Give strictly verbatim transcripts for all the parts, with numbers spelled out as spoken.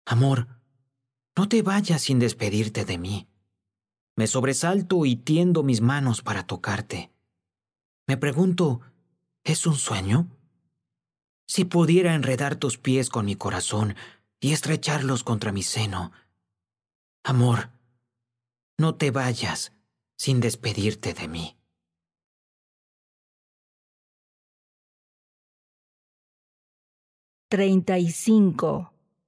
Amor, no te vayas sin despedirte de mí. Me sobresalto y tiendo mis manos para tocarte. Me pregunto, ¿es un sueño? Si pudiera enredar tus pies con mi corazón y estrecharlos contra mi seno. Amor, no te vayas sin despedirte de mí. treinta y cinco.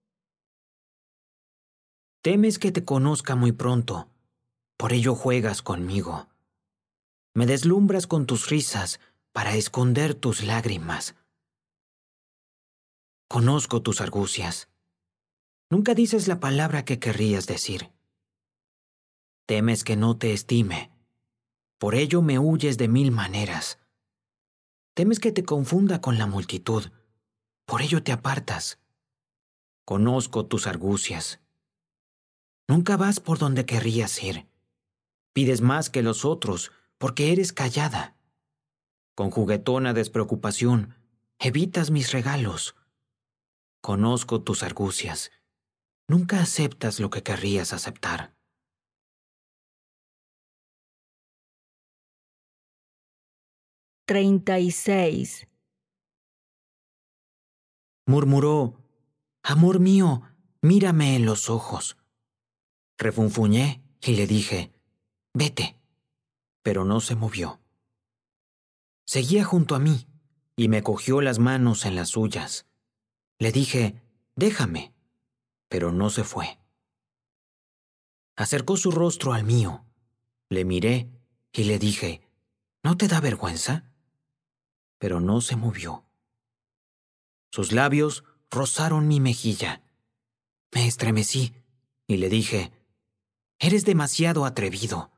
Temes que te conozca muy pronto, por ello juegas conmigo. Me deslumbras con tus risas para esconder tus lágrimas. Conozco tus argucias. Nunca dices la palabra que querrías decir. Temes que no te estime, por ello me huyes de mil maneras. Temes que te confunda con la multitud, por ello te apartas. Conozco tus argucias. Nunca vas por donde querrías ir. Pides más que los otros, porque eres callada. Con juguetona despreocupación, evitas mis regalos. Conozco tus argucias. Nunca aceptas lo que querrías aceptar. treinta y seis. Murmuró, amor mío, mírame en los ojos. Refunfuñé y le dije, vete, pero no se movió. Seguía junto a mí y me cogió las manos en las suyas. Le dije, déjame, pero no se fue. Acercó su rostro al mío. Le miré y le dije, ¿no te da vergüenza? Pero no se movió. Sus labios rozaron mi mejilla. Me estremecí y le dije, eres demasiado atrevido.